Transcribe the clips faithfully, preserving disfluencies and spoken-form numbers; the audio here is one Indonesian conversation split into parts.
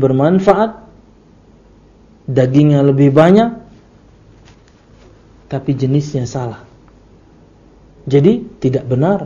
bermanfaat, dagingnya lebih banyak, tapi jenisnya salah. Jadi tidak benar.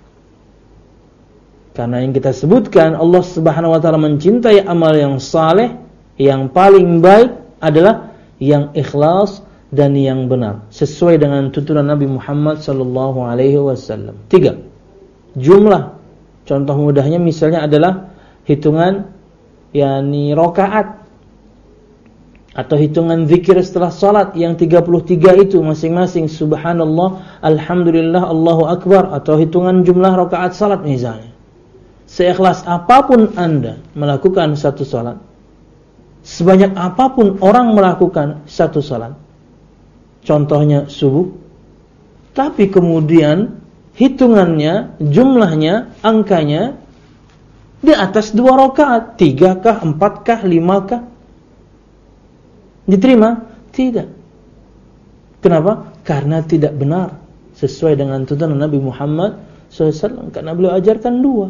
Karena yang kita sebutkan, Allah Subhanahu wa taala mencintai amal yang saleh, yang paling baik adalah yang ikhlas dan yang benar, sesuai dengan tuntunan Nabi Muhammad sallallahu alaihi wasallam. Tiga, jumlah. Contoh mudahnya misalnya adalah hitungan yakni rakaat atau hitungan zikir setelah salat yang tiga puluh tiga itu masing-masing subhanallah, alhamdulillah, Allahu akbar, atau hitungan jumlah rakaat salat misalnya. Seikhlas apapun Anda melakukan satu salat, sebanyak apapun orang melakukan satu salat, contohnya subuh, tapi kemudian hitungannya, jumlahnya, angkanya di atas dua rakaat, tiga kah, empat kah, lima kah, diterima? Tidak. Kenapa? Karena tidak benar sesuai dengan tuntunan Nabi Muhammad shallallahu alaihi wasallam, karena beliau ajarkan dua.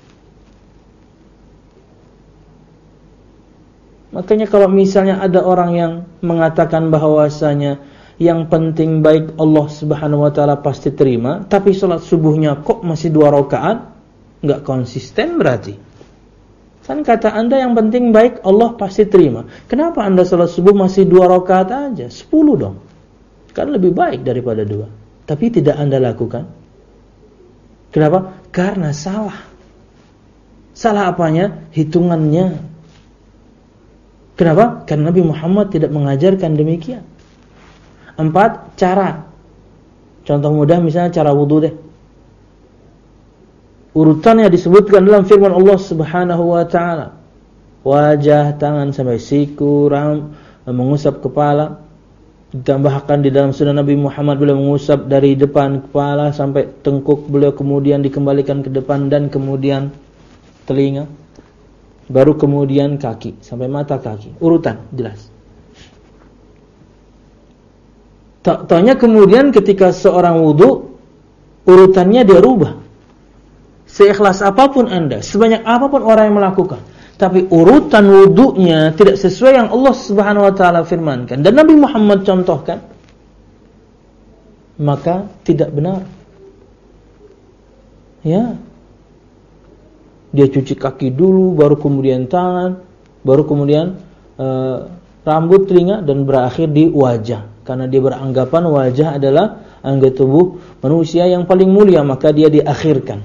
Makanya kalau misalnya ada orang yang mengatakan bahwasanya yang penting baik Allah Subhanahu wa taala pasti terima, tapi salat subuhnya kok masih dua rakaat, enggak konsisten berarti. Kan kata Anda yang penting baik Allah pasti terima. Kenapa Anda salat subuh masih dua rakaat aja? Sepuluh dong. Kan lebih baik daripada dua. Tapi tidak Anda lakukan. Kenapa? Karena salah. Salah apanya? Hitungannya. Kenapa? Karena Nabi Muhammad tidak mengajarkan demikian. Empat, cara. Contoh mudah misalnya cara wudu deh. Urutannya disebutkan dalam firman Allah Subhanahu wa taala. Wajah, tangan sampai siku, ram, mengusap kepala. Ditambahkan di dalam sunnah Nabi Muhammad beliau mengusap dari depan kepala sampai tengkuk beliau, kemudian dikembalikan ke depan dan kemudian telinga. Baru kemudian kaki sampai mata kaki. Urutan jelas. Tak-tanya kemudian ketika seorang wudu, urutannya dia rubah. Seikhlas apapun Anda, sebanyak apapun orang yang melakukan, tapi urutan wudunya tidak sesuai yang Allah Subhanahu wa taala firmankan dan Nabi Muhammad contohkan, maka tidak benar. Ya. Dia cuci kaki dulu, baru kemudian tangan, baru kemudian e, rambut, telinga, dan berakhir di wajah. Karena dia beranggapan wajah adalah anggota tubuh manusia yang paling mulia, maka dia diakhirkan.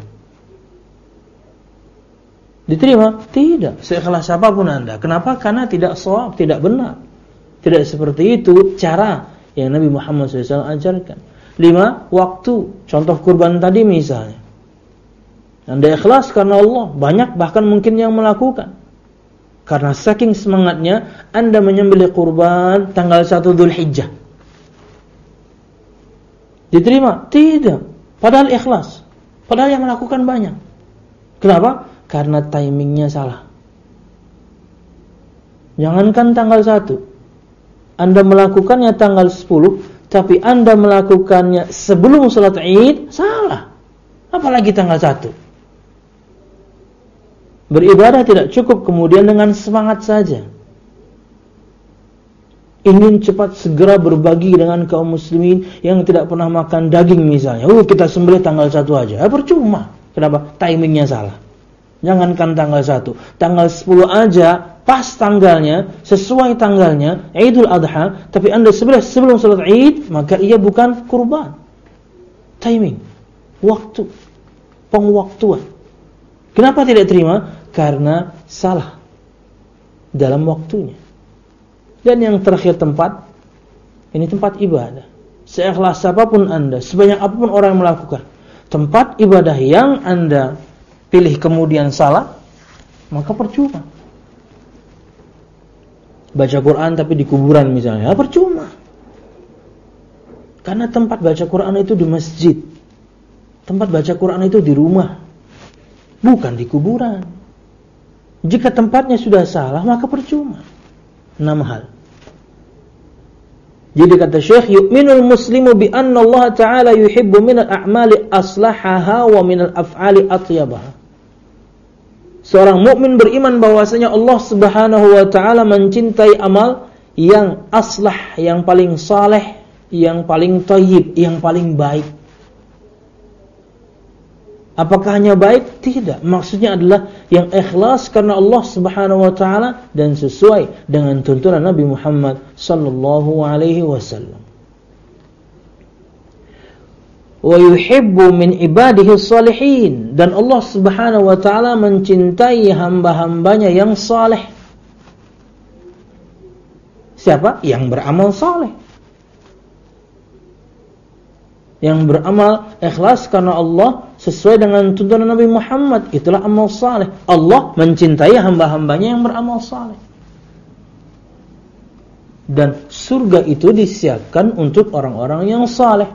Diterima? Tidak. Seikhlas apapun Anda. Kenapa? Karena tidak shawab, tidak benar. Tidak seperti itu cara yang Nabi Muhammad shallallahu alaihi wasallam ajarkan. Lima, waktu. Contoh kurban tadi misalnya. Anda ikhlas karena Allah, banyak bahkan mungkin yang melakukan. Karena saking semangatnya Anda menyembelih kurban tanggal satu Dzulhijjah. Diterima? Tidak. Padahal ikhlas. Padahal yang melakukan banyak. Kenapa? Karena timingnya salah. Jangankan tanggal satu, Anda melakukannya tanggal sepuluh, tapi Anda melakukannya sebelum salat Id, salah. Apalagi tanggal satu. Beribadah tidak cukup kemudian dengan semangat saja. Ingin cepat segera berbagi dengan kaum muslimin yang tidak pernah makan daging misalnya. Oh, kita sembelih tanggal satu aja. Eh, percuma. Kenapa? Timingnya salah. Jangankan tanggal satu, tanggal sepuluh aja pas tanggalnya, sesuai tanggalnya Idul Adha, tapi Anda sebelah sebelum salat Id, maka ia bukan kurban. Timing, waktu, pengwaktuan. Kenapa tidak terima? Karena salah dalam waktunya. Dan yang terakhir tempat, ini tempat ibadah. Seikhlas apapun Anda, sebanyak apapun orang yang melakukan, tempat ibadah yang Anda pilih kemudian salah, maka percuma. Baca Quran tapi di kuburan misalnya, percuma. Karena tempat baca Quran itu di masjid. Tempat baca Quran itu di rumah, bukan di kuburan. Jika tempatnya sudah salah, maka percuma. Enam hal. Jadi kata Syekh, yu'minul muslimu bi anna Allah Ta'ala yuhibbu minal a'mali aslahaha wa minal af'ali atyabaha. Seorang mukmin beriman bahwasanya Allah Subhanahu wa taala mencintai amal yang aslah, yang paling saleh, yang paling thayyib, yang paling baik. Apakah hanya baik? Tidak. Maksudnya adalah yang ikhlas karena Allah Subhanahu wa taala dan sesuai dengan tuntunan Nabi Muhammad sallallahu alaihi wasallam. Wa yuhibbu min ibadihi shalihin, dan Allah Subhanahu wa taala mencintai hamba-hambanya yang saleh. Siapa? Yang beramal saleh. Yang beramal ikhlas karena Allah sesuai dengan tuntunan Nabi Muhammad, itulah amal saleh. Allah mencintai hamba-hambanya yang beramal saleh. Dan surga itu disiapkan untuk orang-orang yang saleh.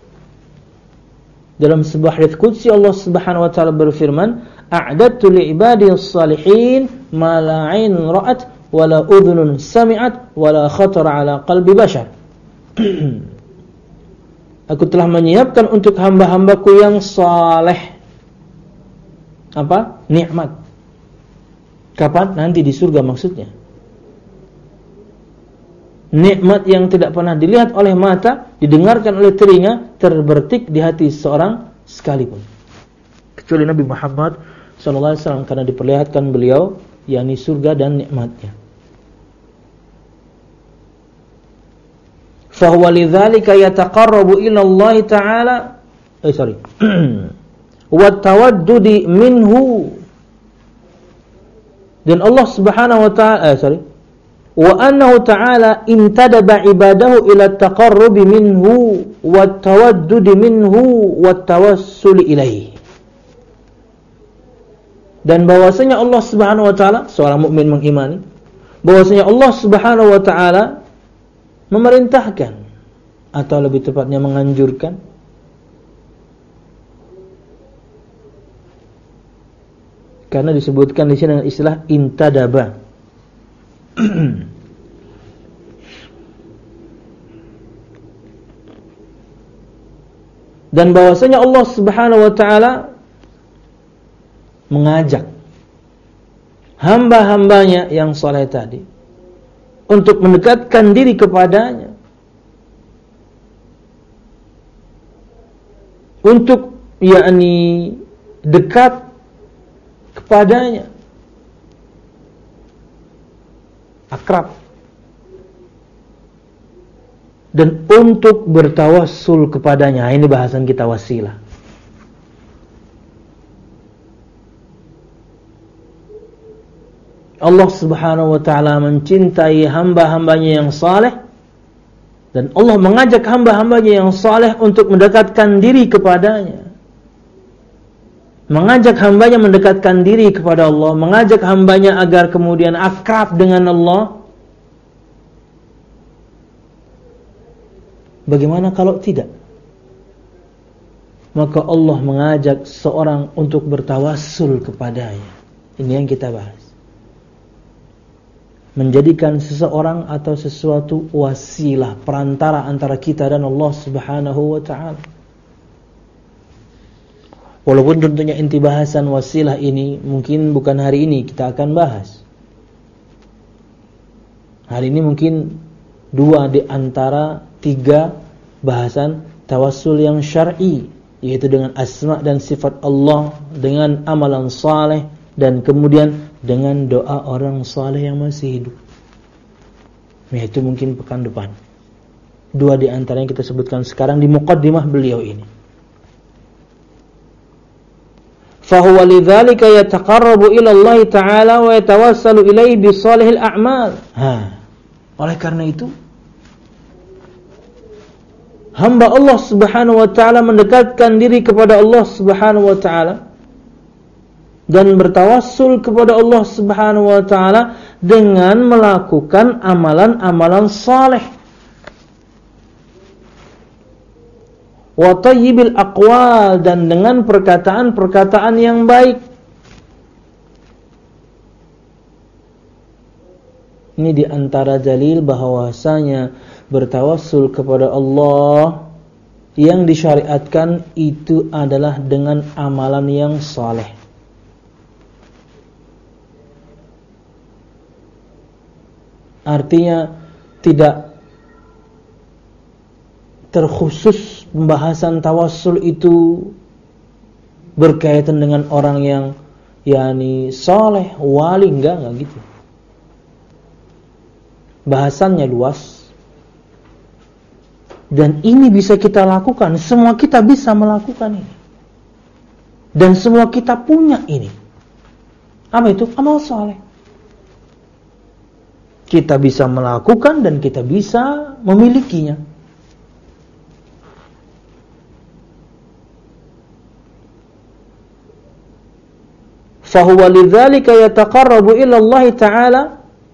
Dalam sebuah hadits qudsi Allah Subhanahu wa taala berfirman, "A'dadtu li'ibadiyas shalihin ma la 'ainun ra'at wa la udhunun sami'at wa la khatara 'ala qalbi bashar." Aku telah menyiapkan untuk hamba-hambaku yang saleh apa? Nikmat. Kapan? Nanti di surga maksudnya. Nikmat yang tidak pernah dilihat oleh mata, didengarkan oleh telinga, terbertik di hati seorang sekalipun. Kecuali Nabi Muhammad sallallahu alaihi wasallam, karena diperlihatkan beliau yakni surga dan nikmatnya. Fahuwa lidzalika yataqarrabu ila Allah Ta'ala eh sorry wa tawaddudi minhu, dan Allah Subhanahu wa ta'ala eh sorry wa annahu ta'ala intadaba ibadahu ila taqarrubi minhu wa tawaddudi minhu wa tawassul ilaihi, dan bahwasanya Allah Subhanahu wa ta'ala, seorang mukmin mengimani bahwasanya Allah Subhanahu wa ta'ala memerintahkan, atau lebih tepatnya menganjurkan, karena disebutkan di sini dengan istilah intadaba. Dan bahwasanya Allah Subhanahu wa taala mengajak hamba-hambanya yang saleh tadi untuk mendekatkan diri kepadanya, untuk yakni dekat kepadanya, akrab, dan untuk bertawassul kepadanya. Ini bahasan kita wasilah. Allah Subhanahu wa ta'ala mencintai hamba-hambanya yang saleh, dan Allah mengajak hamba-hambanya yang saleh untuk mendekatkan diri kepadanya, mengajak hambanya mendekatkan diri kepada Allah, mengajak hambanya agar kemudian akrab dengan Allah. Bagaimana kalau tidak? Maka Allah mengajak seorang untuk bertawassul kepadanya. Ini yang kita bahas. Menjadikan seseorang atau sesuatu wasilah, perantara antara kita dan Allah Subhanahu wa ta'ala. Walaupun tentunya inti bahasan wasilah ini mungkin bukan hari ini kita akan bahas. Hari ini mungkin dua di antara tiga bahasan tawassul yang syar'i, yaitu dengan asma dan sifat Allah, dengan amalan saleh, dan kemudian dengan doa orang saleh yang masih hidup. Yaitu mungkin pekan depan. Dua di antara yang kita sebutkan sekarang di muqaddimah beliau ini. Fahuwa lidzalika yataqarrabu ila Allah Ta'ala wa yatawassalu ilaihi bi shalihil a'mal. Ha. Oleh karena itu, hamba Allah Subhanahu wa ta'ala mendekatkan diri kepada Allah Subhanahu wa ta'ala dan bertawassul kepada Allah Subhanahu wa ta'ala dengan melakukan amalan-amalan saleh, wa thayyibil aqwal, dan dengan perkataan-perkataan yang baik. Ini di antara dalil bahwasanya bertawassul kepada Allah yang disyariatkan itu adalah dengan amalan yang saleh. Artinya tidak terkhusus pembahasan tawassul itu berkaitan dengan orang yang yakni saleh, wali, enggak, enggak gitu. Bahasannya luas. Dan ini bisa kita lakukan, semua kita bisa melakukan ini. Dan semua kita punya ini. Apa itu? Amal saleh. Kita bisa melakukan dan kita bisa memilikinya. Fahuwa lidzalika yataqarrabu ila Allah Ta'ala.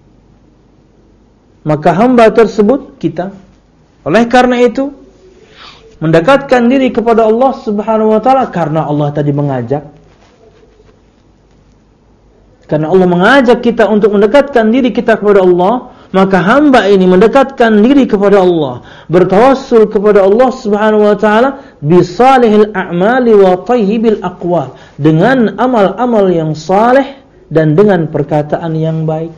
Maka hamba tersebut, kita, oleh karena itu mendekatkan diri kepada Allah Subhanahu wa taala, karena Allah tadi mengajak. Karena Allah mengajak kita untuk mendekatkan diri kita kepada Allah, maka hamba ini mendekatkan diri kepada Allah, bertawassul kepada Allah Subhanahu wa taala bi salihil a'mali wa thayyibil aqwal, dengan amal-amal yang saleh dan dengan perkataan yang baik.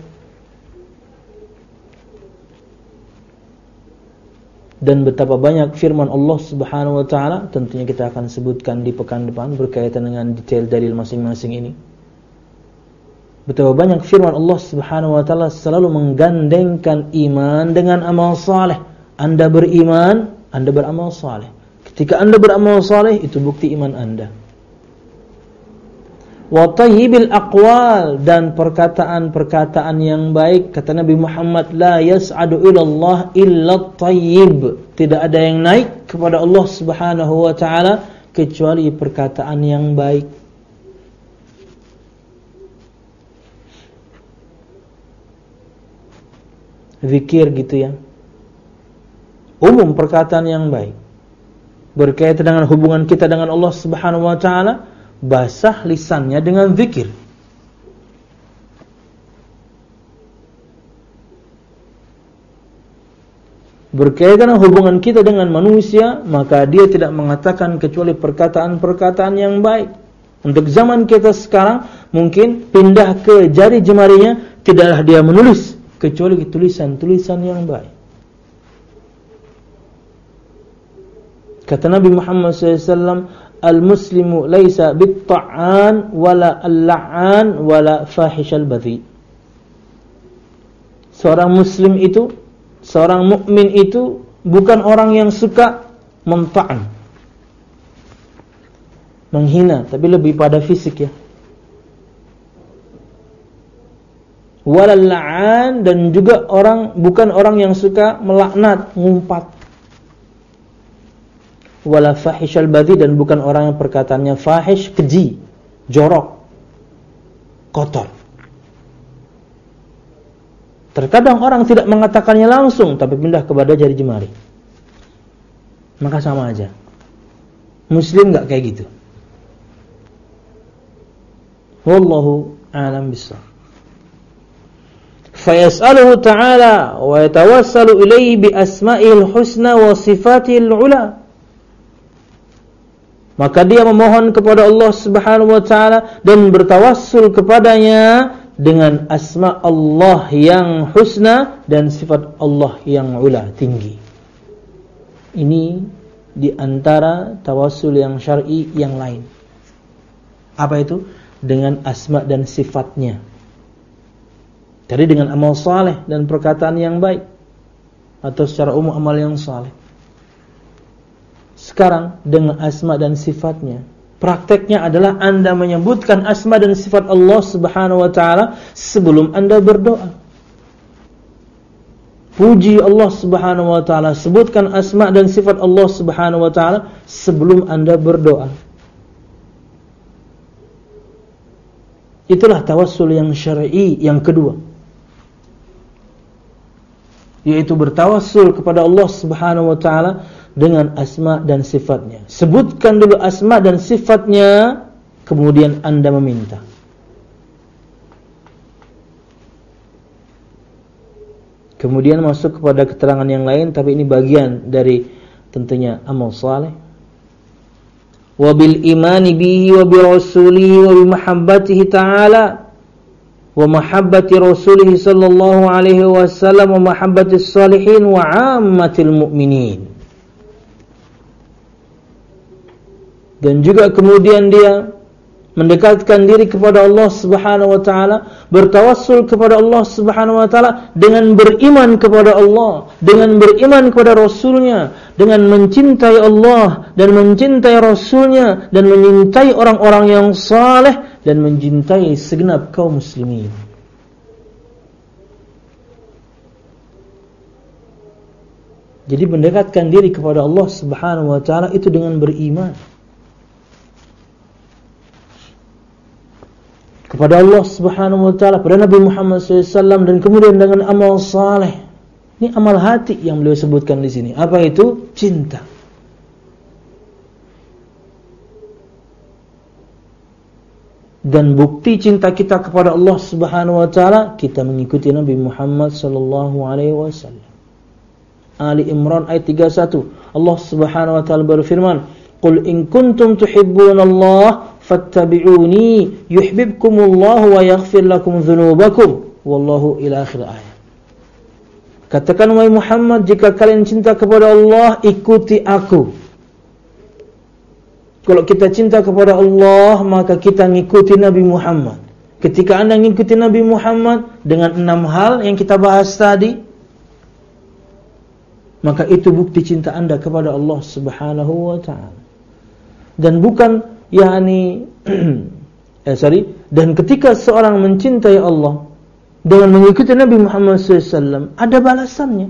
Dan betapa banyak firman Allah Subhanahu wa taala, tentunya kita akan sebutkan di pekan depan berkaitan dengan detail dalil masing-masing ini. Betapa banyak firman Allah Subhanahu wa taala selalu menggandengkan iman dengan amal saleh. Anda beriman, Anda beramal saleh. Ketika Anda beramal saleh, itu bukti iman Anda. Wa thayyibil aqwal, dan perkataan-perkataan yang baik. Kata Nabi Muhammad, la yas'adu ilallah illa thayyib. Tidak ada yang naik kepada Allah Subhanahu wa taala kecuali perkataan yang baik. Zikir gitu ya. Umum perkataan yang baik berkaitan dengan hubungan kita dengan Allah Subhanahu wa taala. Basah lisannya dengan zikir. Berkaitan dengan hubungan kita dengan manusia, maka dia tidak mengatakan kecuali perkataan-perkataan yang baik. Untuk zaman kita sekarang, mungkin pindah ke jari jemarinya, tidaklah dia menulis kecuali tulisan-tulisan yang baik. Kata Nabi Muhammad shallallahu alaihi wasallam, al-muslimu laisa bit-ta'an wala al-la'an wala fahishal badhi. Seorang muslim itu, seorang mukmin itu bukan orang yang suka menta'an, menghina, tapi lebih pada fisik ya. Wala al-la'an, dan juga orang bukan orang yang suka melaknat, ngumpat. Wala fahishal badhi, dan bukan orang yang perkataannya fahish, keji, jorok, kotor. Terkadang orang tidak mengatakannya langsung, tapi pindah kepada jari jemari. Maka sama aja. Muslim enggak kayak gitu. Wallahu a'lam bissawab. Fayas'aluhu ta'ala wa yatawassalu ilayhi bi asma'il husna wa sifatil ula. Maka dia memohon kepada Allah Subhanahu wa taala dan bertawassul kepadanya dengan asma Allah yang husna dan sifat Allah yang ula, tinggi. Ini di antara tawassul yang syar'i yang lain. Apa itu? Dengan asma dan sifatnya. Tadi dengan amal saleh dan perkataan yang baik, atau secara umum amal yang saleh. Sekarang dengan asma dan sifatnya. Prakteknya adalah Anda menyebutkan asma dan sifat Allah Subhanahu wa taala sebelum Anda berdoa. Puji Allah Subhanahu wa taala, sebutkan asma dan sifat Allah Subhanahu wa taala sebelum Anda berdoa. Itulah tawassul yang syar'i yang kedua, yaitu bertawassul kepada Allah Subhanahu wa taala dengan asma dan sifatnya. Sebutkan dulu asma dan sifatnya, kemudian Anda meminta. Kemudian masuk kepada keterangan yang lain, tapi ini bagian dari tentunya amal saleh. Wa bil imani bihi wa bi rasulihi wa bi mahabbatihi ta'ala wa mahabbati rasulih sallallahu alaihi wasallam wa mahabbatis salihin wa ammatil mu'minin. Dan juga kemudian dia mendekatkan diri kepada Allah Subhanahu wa taala, bertawassul kepada Allah Subhanahu wa taala dengan beriman kepada Allah, dengan beriman kepada Rasulnya, dengan mencintai Allah dan mencintai Rasulnya, dan mencintai orang-orang yang saleh, dan mencintai segenap kaum muslimin. Jadi mendekatkan diri kepada Allah Subhanahu wa taala itu dengan beriman kepada Allah Subhanahu wa taala, pada Nabi Muhammad sallallahu alaihi wasallam, dan kemudian dengan amal saleh. Ini amal hati yang beliau sebutkan di sini. Apa itu? Cinta. Dan bukti cinta kita kepada Allah Subhanahu wa taala, kita mengikuti Nabi Muhammad sallallahu alaihi wasallam. Ali Imran ayat tiga puluh satu. Allah Subhanahu wa taala berfirman, "Qul in kuntum tuhibbunallaha fattabi'uni yuhibbukumullahu wa yaghfir lakum dzunubakum wallahu ila akhir ayat." Katakan wahai Muhammad, jika kalian cinta kepada Allah, ikuti aku. Kalau kita cinta kepada Allah, maka kita ngikuti Nabi Muhammad. Ketika Anda ngikuti Nabi Muhammad dengan enam hal yang kita bahas tadi, maka itu bukti cinta Anda kepada Allah Subhanahu wa taala. Dan bukan yakni eh sorry, dan ketika seorang mencintai Allah dengan mengikuti Nabi Muhammad sallallahu alaihi wasallam, ada balasannya.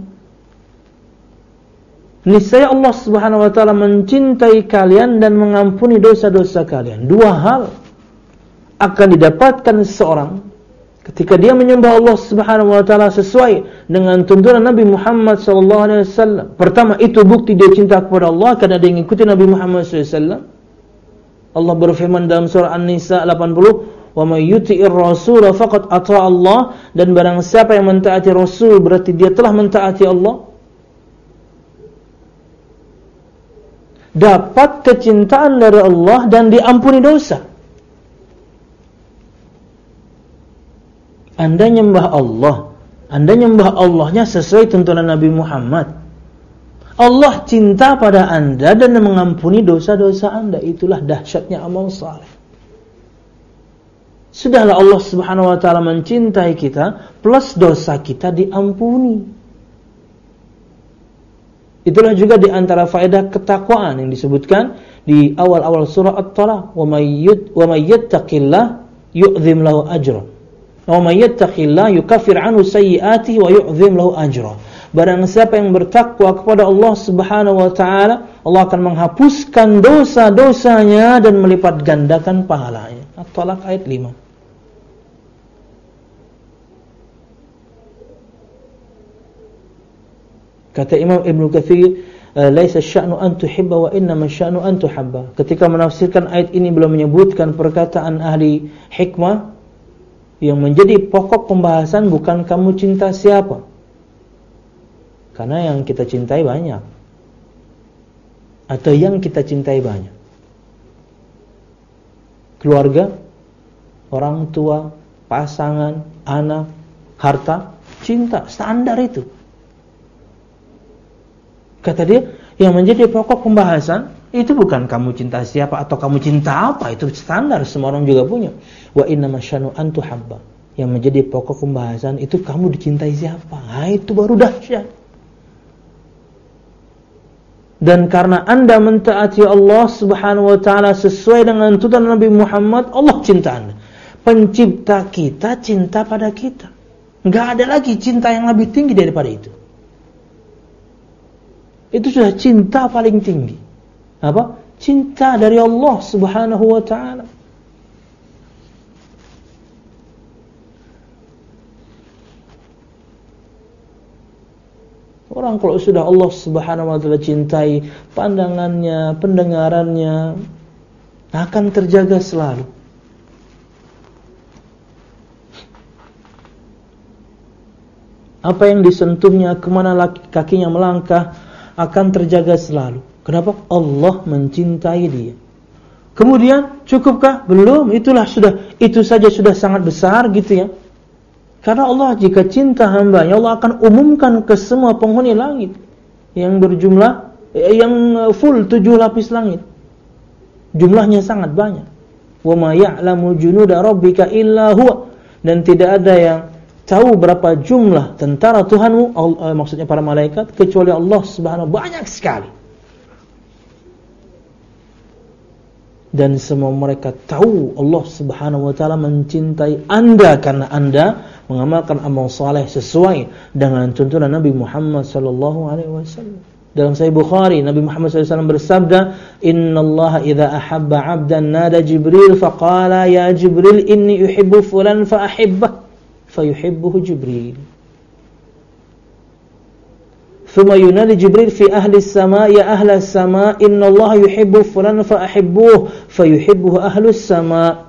Niscaya Allah Subhanahu wa taala mencintai kalian dan mengampuni dosa-dosa kalian. Dua hal akan didapatkan seorang ketika dia menyembah Allah Subhanahu wa taala sesuai dengan tuntunan Nabi Muhammad sallallahu alaihi wasallam. Pertama, itu bukti dia cinta kepada Allah karena dia mengikuti Nabi Muhammad sallallahu alaihi wasallam. Allah berfirman dalam surah An-Nisa delapan puluh, "Wa may yuti'ir rasul faqad ata'a Allah," dan barang siapa yang mentaati Rasul berarti dia telah mentaati Allah. Dapat kecintaan dari Allah dan diampuni dosa. Anda nyembah Allah, Anda nyembah Allahnya sesuai tuntunan Nabi Muhammad. Allah cinta pada Anda dan mengampuni dosa-dosa Anda. Itulah dahsyatnya amal saleh. Sudahlah Allah Subhanahu wa taala mencintai kita, plus dosa kita diampuni. Itulah juga di antara faedah ketakwaan yang disebutkan di awal-awal surah At-Talaq, "Wa may yattaqillah yu'zim lahu ajran. Wa may yattaqillah yukaffir 'anhu sayyi'atihi wa yu'zim lahu ajran." Barang siapa yang bertakwa kepada Allah Subhanahu wa taala, Allah akan menghapuskan dosa-dosanya dan melipat gandakan pahalanya. At-Talaq ayat lima. Kata Imam Ibnu Katsir, "Laisa sya'nu an tuhibba wa innama sya'nu an tuhabba." Ketika menafsirkan ayat ini beliau menyebutkan perkataan ahli hikmah yang menjadi pokok pembahasan bukan kamu cinta siapa. Karena yang kita cintai banyak. Atau yang kita cintai banyak. Keluarga, orang tua, pasangan, anak, harta, cinta, standar itu. Kata dia, yang menjadi pokok pembahasan itu bukan kamu cinta siapa atau kamu cinta apa, itu standar semua orang juga punya. Wa innama sya'nu an tuhabba. Yang menjadi pokok pembahasan itu kamu dicintai siapa. Nah, itu baru dahsyat. Dan karena Anda mentaati Allah Subhanahu wa taala sesuai dengan tuntunan Nabi Muhammad, Allah cinta Anda. Pencipta kita cinta pada kita. Enggak ada lagi cinta yang lebih tinggi daripada itu. Itu sudah cinta paling tinggi. Apa? Cinta dari Allah Subhanahu wa taala. Orang kalau sudah Allah Subhanahu wa taala cintai, pandangannya, pendengarannya akan terjaga selalu. Apa yang disentuhnya, kemana kakinya melangkah, akan terjaga selalu. Kenapa? Allah mencintai dia. Kemudian, cukupkah? Belum. Itulah sudah, itu saja sudah sangat besar gitu ya. Karena Allah jika cinta hamba-Nya, Allah akan umumkan ke semua penghuni langit yang berjumlah yang full tujuh lapis langit. Jumlahnya sangat banyak. Wa ma ya'lamu junuda rabbika illa huwa. Dan tidak ada yang tahu berapa jumlah tentara Tuhanmu, Allah, maksudnya para malaikat, kecuali Allah Subhanahu wa ta'ala, banyak sekali. Dan semua mereka tahu Allah Subhanahu wa ta'ala mencintai Anda karena Anda mengamalkan amal saleh sesuai dengan tuntunan Nabi Muhammad sallallahu alaihi wasallam. Dalam Sahih Bukhari, Nabi Muhammad sallallahu alaihi wasallam bersabda, "Innallaha idza ahabba 'abdan nada Jibril faqala ya Jibril inni uhibbu fulan fa ahibbah." Fayuhibbuhu Jibril. Thumma yunadi Jibril fi ahli as-sama' ya ahli as-sama' innallaha yuhibbu fulan fa ahibbuhu fayuhibbuhu ahli as-sama'.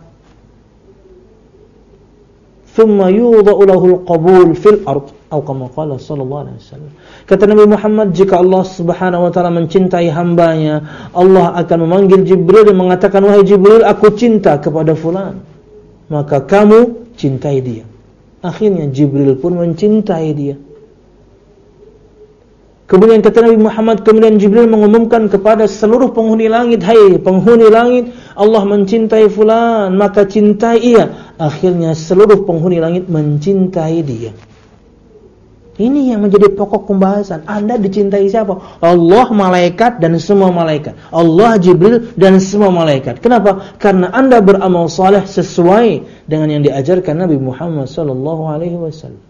Thumma yudha'u lahu al-qabul fil ard atau kama qala sallallahu alaihi wasallam. Kata Nabi Muhammad, jika Allah Subhanahu wa taala mencintai hamba-Nya, Allah akan memanggil Jibril dan mengatakan, "Wahai Jibril, aku cinta kepada fulan." Maka kamu cintai dia. Akhirnya Jibril pun mencintai dia. Kemudian kata Nabi Muhammad, kemudian Jibril mengumumkan kepada seluruh penghuni langit, "Hai penghuni langit, Allah mencintai fulan, maka cintai ia." Akhirnya seluruh penghuni langit mencintai dia. Ini yang menjadi pokok pembahasan. Anda dicintai siapa? Allah, malaikat, dan semua malaikat. Allah, Jibril, dan semua malaikat. Kenapa? Karena Anda beramal saleh sesuai dengan yang diajarkan Nabi Muhammad sallallahu alaihi wasallam.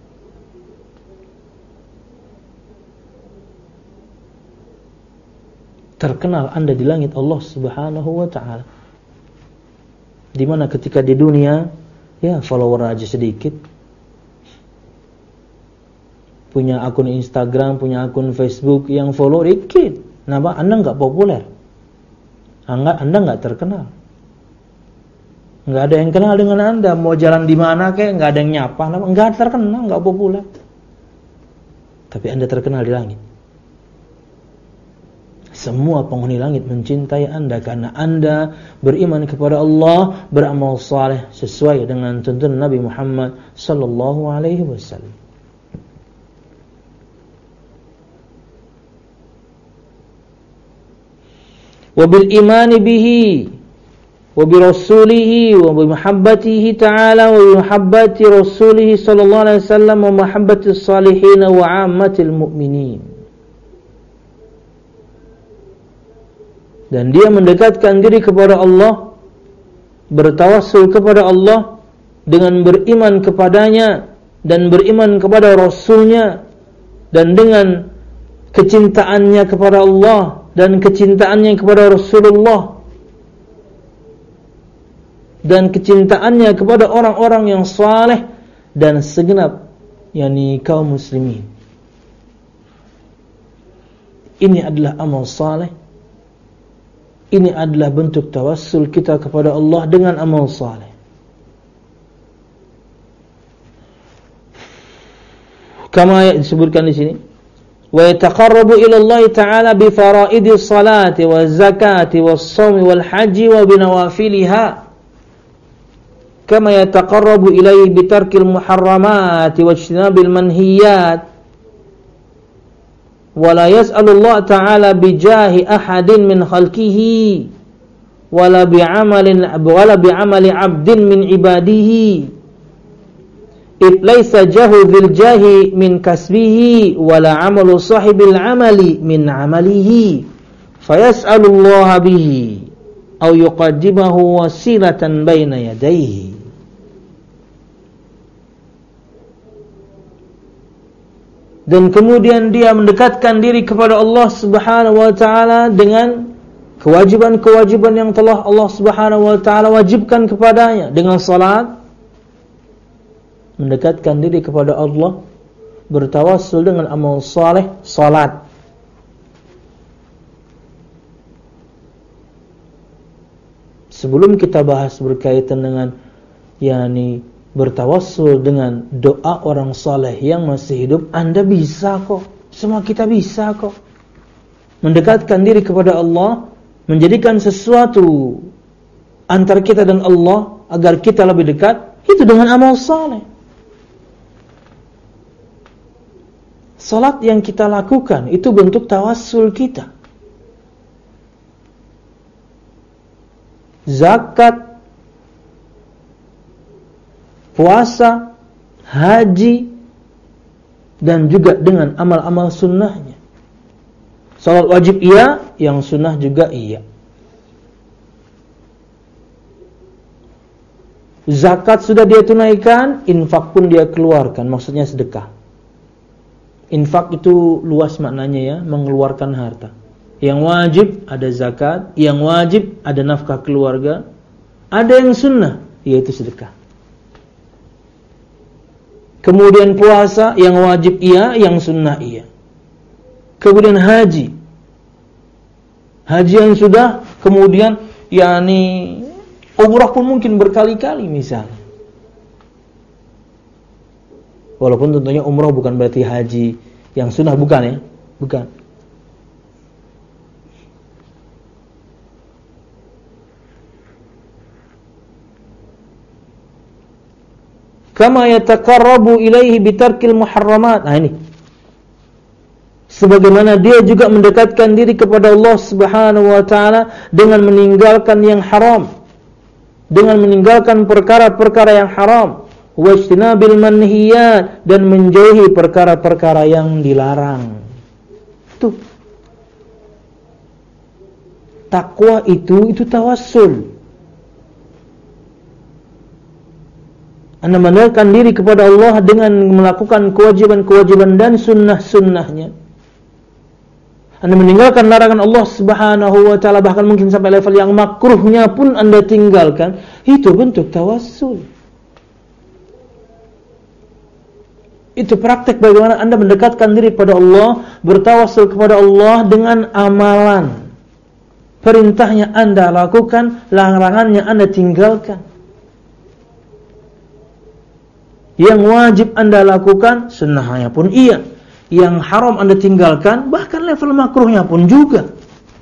Terkenal Anda di langit Allah Subhanahu wa ta'ala. Di mana ketika di dunia, ya follower aja sedikit. Punya akun Instagram, punya akun Facebook, yang follow dikit. Kenapa? Anda enggak populer. Anda Anda enggak terkenal. Enggak ada yang kenal dengan Anda. Mau jalan di mana kayak enggak ada yang nyapa, enggak terkenal, enggak populer. Tapi Anda terkenal di langit. Semua penghuni langit mencintai Anda karena Anda beriman kepada Allah, beramal saleh sesuai dengan tuntunan Nabi Muhammad sallallahu alaihi wasallam. Wa bil imani bihi wa bi rasulihi wa bi mahabbatihi ta'ala wa bi mahabbati rasulihi sallallahu alaihi wasallam wa mahabbati salihin wa 'ammatil mu'minin. Dan dia mendekatkan diri kepada Allah, bertawassul kepada Allah dengan beriman kepadanya dan beriman kepada Rasulnya, dan dengan kecintaannya kepada Allah dan kecintaannya kepada Rasulullah dan kecintaannya kepada orang-orang yang saleh dan segenap yakni kaum muslimin. Ini adalah amal saleh. Ini adalah bentuk tawassul kita kepada Allah dengan amal saleh. Kama disebutkan di sini, wa yataqarrabu ila Allah Ta'ala bi fara'idis salati waz zakati was shaumi wal haji wa bi nawafiliha kama yataqarrabu ilayhi bi tarkil muharramati wa ijtinabil manhiyat. Wala yas'alullah ta'ala bijahi ahadin min khalqihi wala bi'amalin wala bi'amali 'abdin min ibadihi id laysa jahu dzil jahi min kasbihi wala 'amalu sahibil 'amali min 'amalihi fayas'alullaha bihi aw yuqaddimahu wasilatan baina yadayhi. Dan kemudian dia mendekatkan diri kepada Allah Subhanahu wa ta'ala dengan kewajiban-kewajiban yang telah Allah Subhanahu wa ta'ala wajibkan kepadanya, dengan salat, mendekatkan diri kepada Allah, bertawassul dengan amal saleh, salat. Sebelum kita bahas berkaitan dengan yakni bertawassul dengan doa orang saleh yang masih hidup, Anda bisa kok. Semua kita bisa kok. Mendekatkan diri kepada Allah, menjadikan sesuatu antara kita dan Allah agar kita lebih dekat, itu dengan amal saleh. salat yang kita lakukan itu bentuk tawassul kita. Zakat, puasa, haji, dan juga dengan amal-amal sunnahnya. Salat wajib iya, yang sunnah juga iya. Zakat sudah dia tunaikan, infak pun dia keluarkan, maksudnya sedekah. Infak itu luas maknanya ya, mengeluarkan harta. Yang wajib ada zakat, yang wajib ada nafkah keluarga, ada yang sunnah, yaitu sedekah. Kemudian puasa, yang wajib iya, yang sunnah iya. Kemudian haji. Haji yang sudah, kemudian yakni umrah pun mungkin berkali-kali misalnya. Walaupun tentunya umrah bukan berarti haji yang sunnah, bukan ya, bukan. Kama yataqarrabu ilaihi bitarkil muharramat. Nah ini. Sebagaimana dia juga mendekatkan diri kepada Allah Subhanahu wa taala dengan meninggalkan yang haram. Dengan meninggalkan perkara-perkara yang haram, wajtinabil manhiyat, dan menjauhi perkara-perkara yang dilarang. Tuh. Takwa itu itu tawassul. Anda mendekatkan diri kepada Allah dengan melakukan kewajiban-kewajiban dan sunnah-sunnahnya. Anda meninggalkan larangan Allah Subhanahu wa taala, bahkan mungkin sampai level yang makruhnya pun Anda tinggalkan. Itu bentuk tawassul. Itu praktek bagaimana Anda mendekatkan diri kepada Allah, bertawassul kepada Allah dengan amalan. Perintahnya Anda lakukan, larangannya Anda tinggalkan. Yang wajib Anda lakukan, sunnahnya pun iya. Yang haram Anda tinggalkan, bahkan level makruhnya pun juga.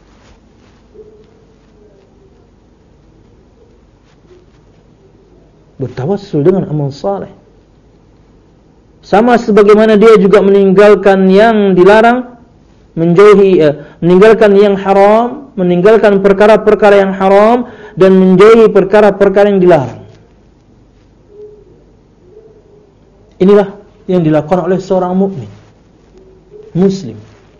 Bertawassul dengan amal saleh. Sama sebagaimana dia juga meninggalkan yang dilarang, menjauhi eh, meninggalkan yang haram, meninggalkan perkara-perkara yang haram, dan menjauhi perkara-perkara yang dilarang. Inilah yang dilakukan oleh seorang mukmin muslim.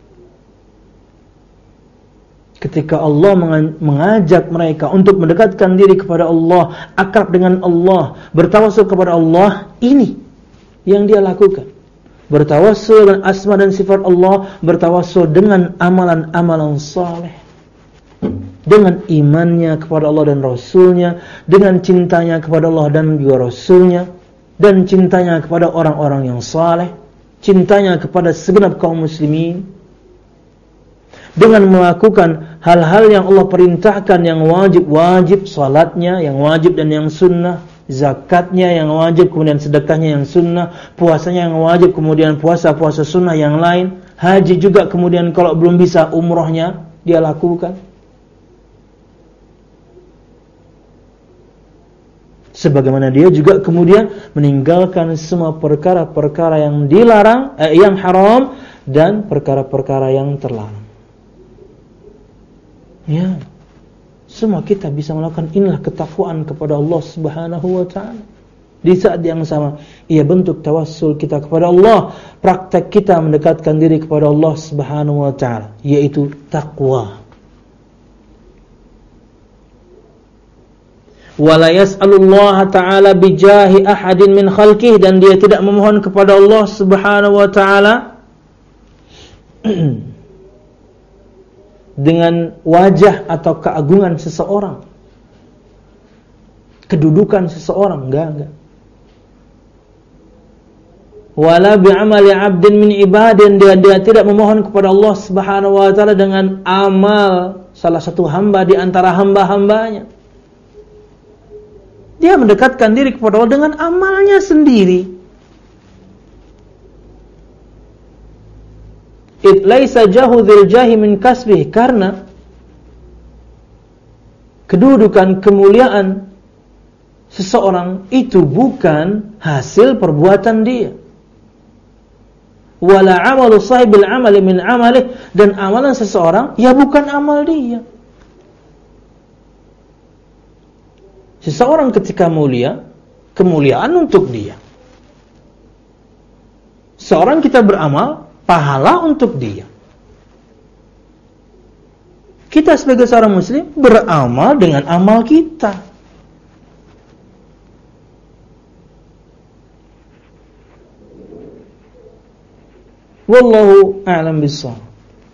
Ketika Allah mengajak mereka untuk mendekatkan diri kepada Allah, akrab dengan Allah, bertawassul kepada Allah, ini yang dia lakukan. Bertawassul dengan asma dan sifat Allah, bertawassul dengan amalan-amalan saleh, dengan imannya kepada Allah dan Rasulnya, dengan cintanya kepada Allah dan juga Rasulnya, dan cintanya kepada orang-orang yang saleh, cintanya kepada segenap kaum muslimin, dengan melakukan hal-hal yang Allah perintahkan, yang wajib-wajib, salatnya yang wajib dan yang sunnah, zakatnya yang wajib kemudian sedekahnya yang sunnah, puasanya yang wajib kemudian puasa-puasa sunnah yang lain, haji juga kemudian kalau belum bisa umrohnya dia lakukan. Sebagaimana dia juga kemudian meninggalkan semua perkara-perkara yang dilarang, eh, yang haram, dan perkara-perkara yang terlarang. Ya, semua kita bisa melakukan inilah ketakwaan kepada Allah Subhanahu wa taala. Di saat yang sama, ia bentuk tawassul kita kepada Allah, praktek kita mendekatkan diri kepada Allah Subhanahu wa taala, yaitu takwa. Wala yas'alullaha ta'ala bijahi ahadin min khalqih, dan dia tidak memohon kepada Allah Subhanahu wa taala dengan wajah atau keagungan seseorang, kedudukan seseorang, enggak enggak. Wala bi'amali 'abdin min ibadin, dia, dia tidak memohon kepada Allah Subhanahu wa taala dengan amal salah satu hamba di antara hamba-hambanya. Dia mendekatkan diri kepada Allah dengan amalnya sendiri. It laisa jahu dzil jahi min kasbih, karena kedudukan kemuliaan seseorang itu bukan hasil perbuatan dia. wala 'amalu sahibil 'amali min 'amalih, dan amalan seseorang ya bukan amal dia. Seseorang ketika mulia, kemuliaan untuk dia. Seorang kita beramal, pahala untuk dia. Kita sebagai seorang muslim beramal dengan amal kita. Wallahu a'lam bissawab.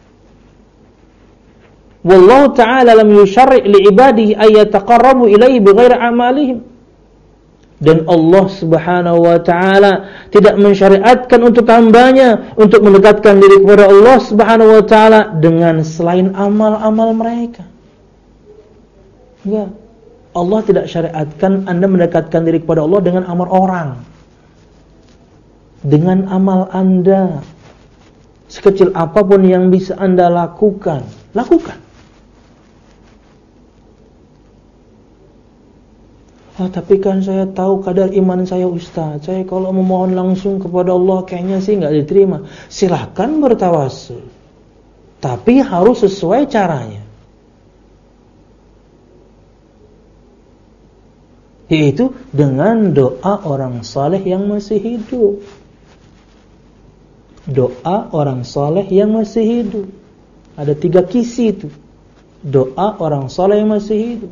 Wallahu ta'ala lam yusyarri' li'ibadihi ay yataqarrabu ilaihi bighairi a'malihim. Dan Allah Subhanahu wa ta'ala tidak mensyariatkan untuk hambanya untuk mendekatkan diri kepada Allah Subhanahu wa ta'ala dengan selain amal-amal mereka. Enggak. Allah tidak syariatkan Anda mendekatkan diri kepada Allah dengan amal orang. Dengan amal Anda. Sekecil apapun yang bisa Anda lakukan, lakukan. Ah, tapi kan saya tahu kadar iman saya, Ustaz. Saya kalau memohon langsung kepada Allah kayaknya sih nggak diterima. Silahkan bertawassul, tapi harus sesuai caranya, yaitu dengan doa orang saleh yang masih hidup. Doa orang saleh yang masih hidup. Ada tiga kisi itu. Doa orang saleh yang masih hidup.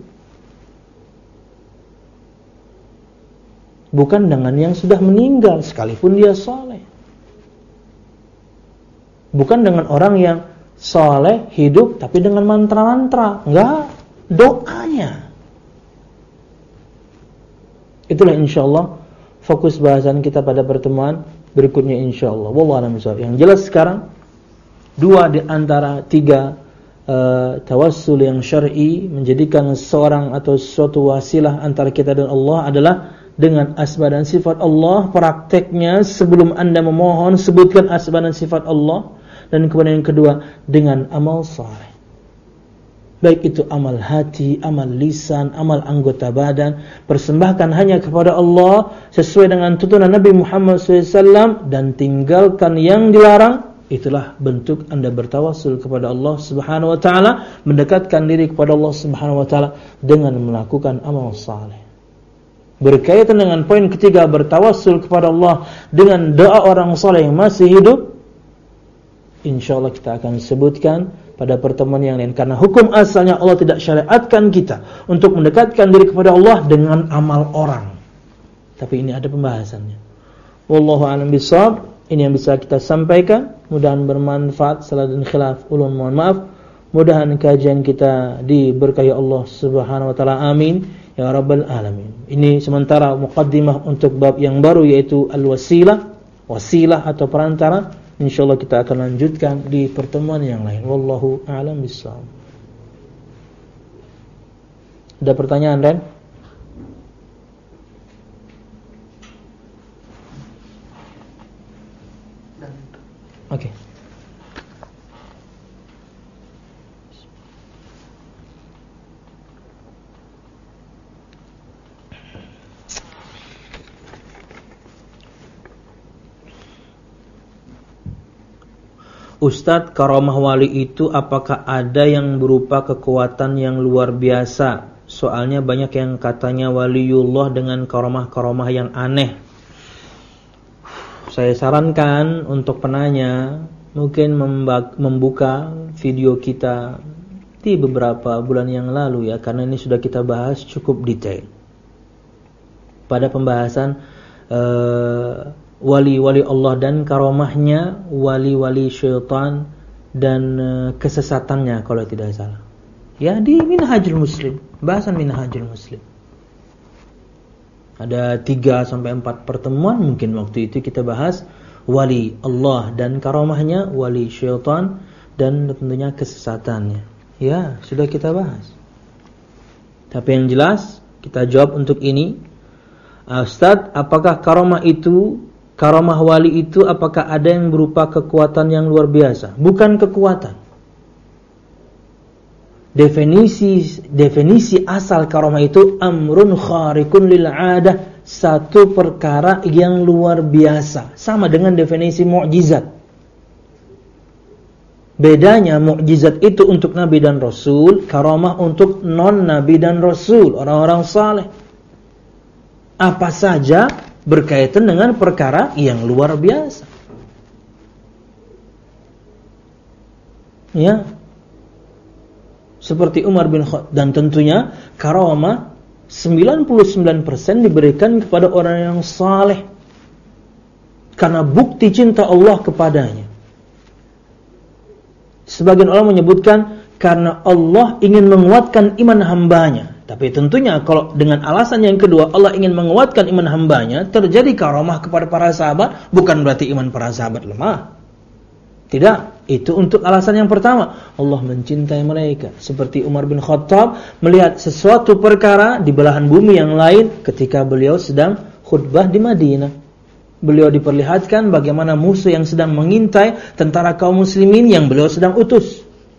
Bukan dengan yang sudah meninggal sekalipun dia saleh. Bukan dengan orang yang saleh hidup tapi dengan mantra-mantra. Enggak, doanya. Itulah insyaallah fokus bahasan kita pada pertemuan berikutnya insyaallah. Wallahu a'lam bishawab. Yang jelas sekarang dua di antara tiga uh, tawassul yang syar'i menjadikan seorang atau suatu wasilah antara kita dan Allah adalah dengan asma dan sifat Allah. Prakteknya sebelum Anda memohon sebutkan asma dan sifat Allah. Dan kemudian yang kedua dengan amal saleh, baik itu amal hati, amal lisan, amal anggota badan, persembahkan hanya kepada Allah sesuai dengan tuntunan Nabi Muhammad shallallahu alaihi wasallam dan tinggalkan yang dilarang. Itulah bentuk Anda bertawassul kepada Allah Subhanahu wa taala, mendekatkan diri kepada Allah Subhanahu wa taala dengan melakukan amal saleh. Berkaitan dengan poin ketiga, bertawassul kepada Allah dengan doa orang saleh yang masih hidup, insyaallah kita akan sebutkan pada pertemuan yang lain. Karena hukum asalnya Allah tidak syariatkan kita untuk mendekatkan diri kepada Allah dengan amal orang. Tapi ini ada pembahasannya. Wallahu a'lam bishawab. Ini yang bisa kita sampaikan. Mudah-mudahan bermanfaat. Salah dan khilaf, ulun mohon maaf. Mudah-mudahan kajian kita diberkahi Allah Subhanahu wa taala. Amin ya rabbal alamin. Ini sementara muqaddimah untuk bab yang baru, yaitu al-wasilah, wasilah atau perantara. Insyaallah kita akan lanjutkan di pertemuan yang lain. Wallahu a'lam bishawab. Ada pertanyaan, Ren? Oke. Okay. Ustadz, karamah wali itu apakah ada yang berupa kekuatan yang luar biasa? Soalnya banyak yang katanya waliullah dengan karamah-karamah yang aneh. Saya sarankan untuk penanya mungkin membuka video kita di beberapa bulan yang lalu ya, karena ini sudah kita bahas cukup detail pada pembahasan uh, wali-wali Allah dan karamahnya, wali-wali syaitan dan uh, kesesatannya kalau tidak salah. Ya, di Minhajul Muslim, bahasan Minhajul Muslim. Ada tiga sampai empat pertemuan mungkin waktu itu kita bahas wali Allah dan karamahnya, wali syaitan dan tentunya kesesatannya. Ya, sudah kita bahas. Tapi yang jelas kita jawab untuk ini, Ustaz, apakah karamah itu, karamah wali itu apakah ada yang berupa kekuatan yang luar biasa? Bukan kekuatan. Definisi definisi asal karamah itu amrun khariqun lil 'adah, satu perkara yang luar biasa. Sama dengan definisi mukjizat. Bedanya mukjizat itu untuk Nabi dan Rasul, karamah untuk non-Nabi dan Rasul, orang-orang saleh. Apa saja berkaitan dengan perkara yang luar biasa. Ya. Seperti Umar bin Khattab, dan tentunya karamah sembilan puluh sembilan persen diberikan kepada orang yang saleh. Karena bukti cinta Allah kepadanya. Sebagian ulama menyebutkan karena Allah ingin menguatkan iman hambanya. Tapi tentunya kalau dengan alasan yang kedua, Allah ingin menguatkan iman hambanya, terjadi karamah kepada para sahabat, bukan berarti iman para sahabat lemah. Tidak, itu untuk alasan yang pertama, Allah mencintai mereka. Seperti Umar bin Khattab melihat sesuatu perkara di belahan bumi yang lain ketika beliau sedang khutbah di Madinah. Beliau diperlihatkan bagaimana musuh yang sedang mengintai tentara kaum muslimin yang beliau sedang utus.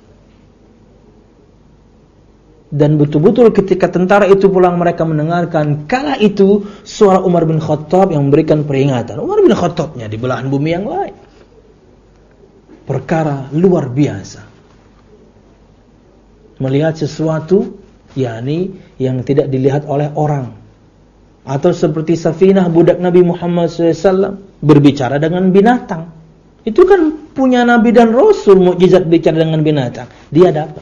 Dan betul-betul ketika tentara itu pulang, mereka mendengarkan kala itu suara Umar bin Khattab yang memberikan peringatan. Umar bin Khattabnya di belahan bumi yang lain. Perkara luar biasa. Melihat sesuatu yakni yang tidak dilihat oleh orang. Atau seperti Safinah budak Nabi Muhammad shallallahu alaihi wasallam berbicara dengan binatang. Itu kan punya Nabi dan Rasul, mukjizat bicara dengan binatang. Dia dapat.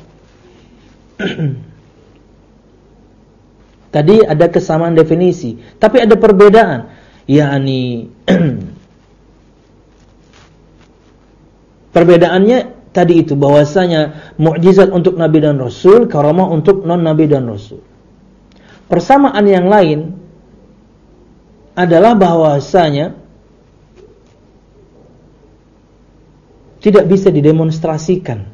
Tadi ada kesamaan definisi, tapi ada perbedaan. yakni perbedaannya tadi itu bahwasanya mukjizat untuk Nabi dan Rasul, karamah untuk non Nabi dan Rasul. Persamaan yang lain adalah bahwasanya tidak bisa didemonstrasikan.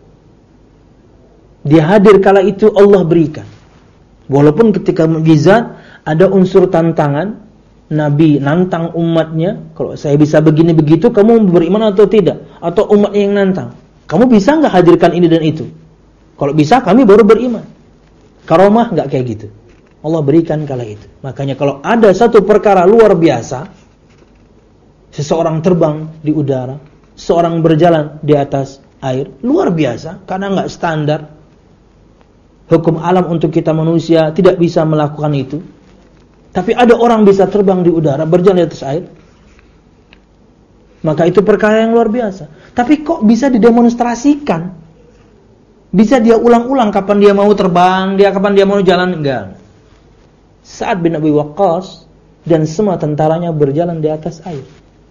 Dia hadir kala itu Allah berikan. Walaupun ketika mukjizat ada unsur tantangan, Nabi nantang umatnya, kalau saya bisa begini begitu, kamu beriman atau tidak? Atau umatnya yang nantang, kamu bisa enggak hadirkan ini dan itu? Kalau bisa, kami baru beriman. Karamah enggak kayak gitu. Allah berikan kala itu. Makanya kalau ada satu perkara luar biasa, seseorang terbang di udara, seorang berjalan di atas air, luar biasa, karena enggak standar. Hukum alam untuk kita manusia tidak bisa melakukan itu. Tapi ada orang bisa terbang di udara, berjalan di atas air. Maka itu perkara yang luar biasa. Tapi kok bisa didemonstrasikan? Bisa dia ulang-ulang kapan dia mau terbang, dia kapan dia mau jalan? Enggak. Sa'ad bin Abi Waqqas dan semua tentaranya berjalan di atas air.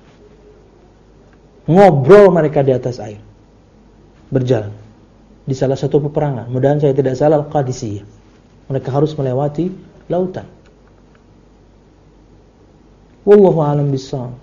Ngobrol mereka di atas air. Berjalan. Di salah satu peperangan. Mudahan saya tidak salah, Al-Qadisiyah. Mereka harus melewati lautan. Wallahu a'lam bissawab.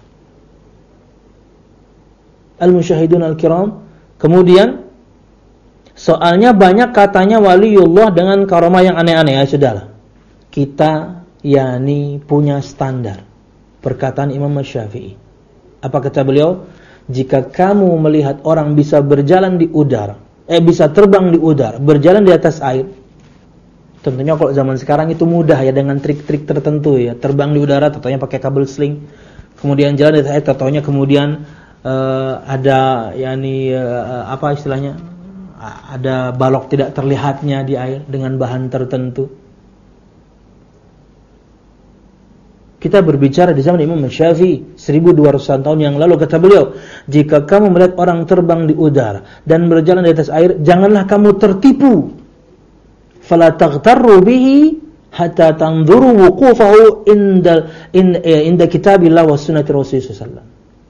Al-musyahidun al-kiram. Kemudian soalnya banyak katanya waliullah dengan karamah yang aneh-aneh. Ya sudahlah. Kita yakni punya standar. Perkataan Imam Syafi'i. Apa kata beliau? Jika kamu melihat orang bisa berjalan di udara, eh bisa terbang di udara, berjalan di atas air. Tentunya kalau zaman sekarang itu mudah ya, dengan trik-trik tertentu ya. Terbang di udara, tentunya pakai kabel sling. Kemudian jalan di atas air, tentunya kemudian uh, ada yakni uh, apa istilahnya? Ada balok tidak terlihatnya di air dengan bahan tertentu. Kita berbicara di zaman Imam Syafi'i seribu dua ratus tahun yang lalu. Kata beliau, jika kamu melihat orang terbang di udara dan berjalan di atas air, janganlah kamu tertipu. Fala taghtarru bihi hatta tanzuru wuqufahu inda inda kitabillah wa sunnati Rasulullah sallallahu alaihi wasallam.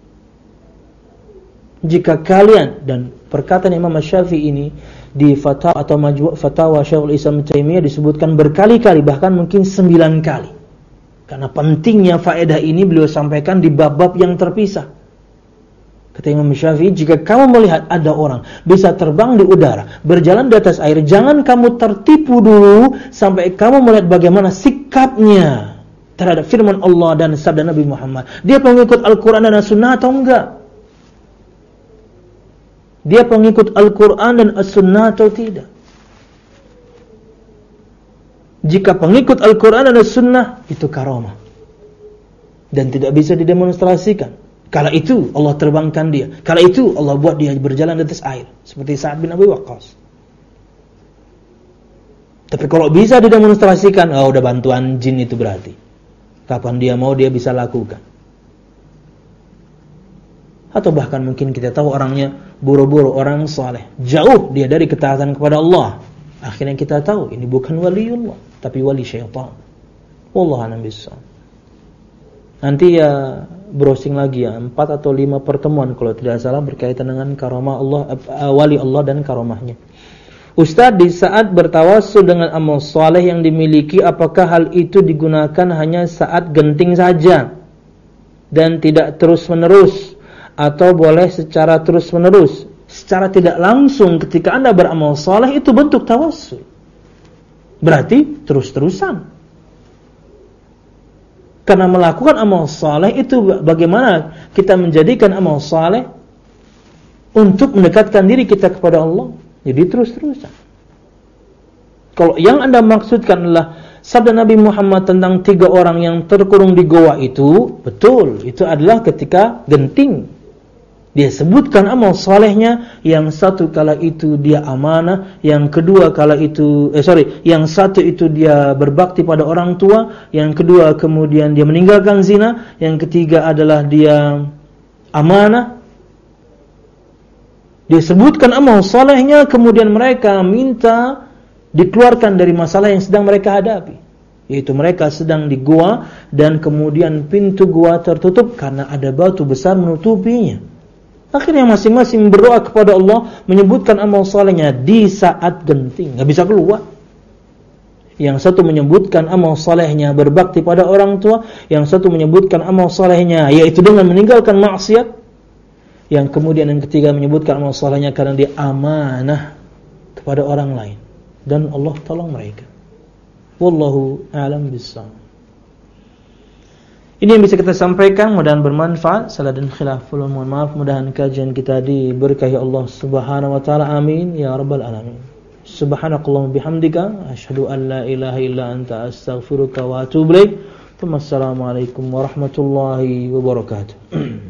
Jika kalian, dan perkataan Imam Syafi'i ini di fatwa atau majmu' fatwa Syekhul Islam Taimiyah disebutkan berkali-kali, bahkan mungkin sembilan kali. Karena pentingnya faedah ini beliau sampaikan di bab-bab yang terpisah. Kata Imam Syafi'i, jika kamu melihat ada orang bisa terbang di udara, berjalan di atas air, jangan kamu tertipu dulu sampai kamu melihat bagaimana sikapnya terhadap firman Allah dan sabda Nabi Muhammad. Dia pengikut Al-Quran dan As-Sunnah atau enggak? Dia pengikut Al-Quran dan As-Sunnah atau tidak? Jika pengikut Al-Quran dan As-Sunnah, itu karamah dan tidak bisa didemonstrasikan. Kala itu Allah terbangkan dia. Kala itu Allah buat dia berjalan di atas air. Seperti Sa'ad bin Abi Waqqas. Tapi kalau bisa didemonstrasikan, oh udah bantuan jin itu berarti. Kapan dia mau dia bisa lakukan. Atau bahkan mungkin kita tahu orangnya buru-buru, orang saleh. Jauh dia dari ketaatan kepada Allah. Akhirnya kita tahu ini bukan waliullah, tapi wali syaitan. Wallahu a'lam bishawab. Nanti ya browsing lagi ya, empat atau lima pertemuan kalau tidak salah berkaitan dengan karamah Allah, uh, wali Allah dan karamahnya. Ustaz, di saat bertawassul dengan amal saleh yang dimiliki, apakah hal itu digunakan hanya saat genting saja dan tidak terus-menerus, atau boleh secara terus-menerus? Secara tidak langsung ketika Anda beramal saleh itu bentuk tawassul. Berarti terus-terusan. Karena melakukan amal saleh itu bagaimana kita menjadikan amal saleh untuk mendekatkan diri kita kepada Allah. Jadi terus-terusan. Kalau yang Anda maksudkan adalah sabda Nabi Muhammad tentang tiga orang yang terkurung di goa itu, betul, itu adalah ketika genting. Dia sebutkan amal salehnya, yang satu kala itu dia amanah, yang kedua kala itu eh sorry, yang satu itu dia berbakti pada orang tua, yang kedua kemudian dia meninggalkan zina, yang ketiga adalah dia amanah. Dia sebutkan amal salehnya, kemudian mereka minta dikeluarkan dari masalah yang sedang mereka hadapi, yaitu mereka sedang di gua dan kemudian pintu gua tertutup karena ada batu besar menutupinya. Akhirnya masing-masing berdoa kepada Allah, menyebutkan amal salehnya di saat genting, enggak bisa keluar. Yang satu menyebutkan amal salehnya berbakti pada orang tua, yang satu menyebutkan amal salehnya yaitu dengan meninggalkan maksiat, yang kemudian yang ketiga menyebutkan amal salehnya karena dia amanah kepada orang lain, dan Allah tolong mereka. Wallahu a'lam bishawab. Ini yang bisa kita sampaikan, mudah-mudahan bermanfaat. Salah dan khilaf, mohon maaf. Mudah-mudahan kajian kita diberkahi Allah Subhanahu wa taala. Amin ya rabbal alamin. Subhanakallahumma bihamdika asyhadu an la ilaha illa anta astaghfiruka wa atubu ilaik. Wassalamualaikum warahmatullahi wabarakatuh.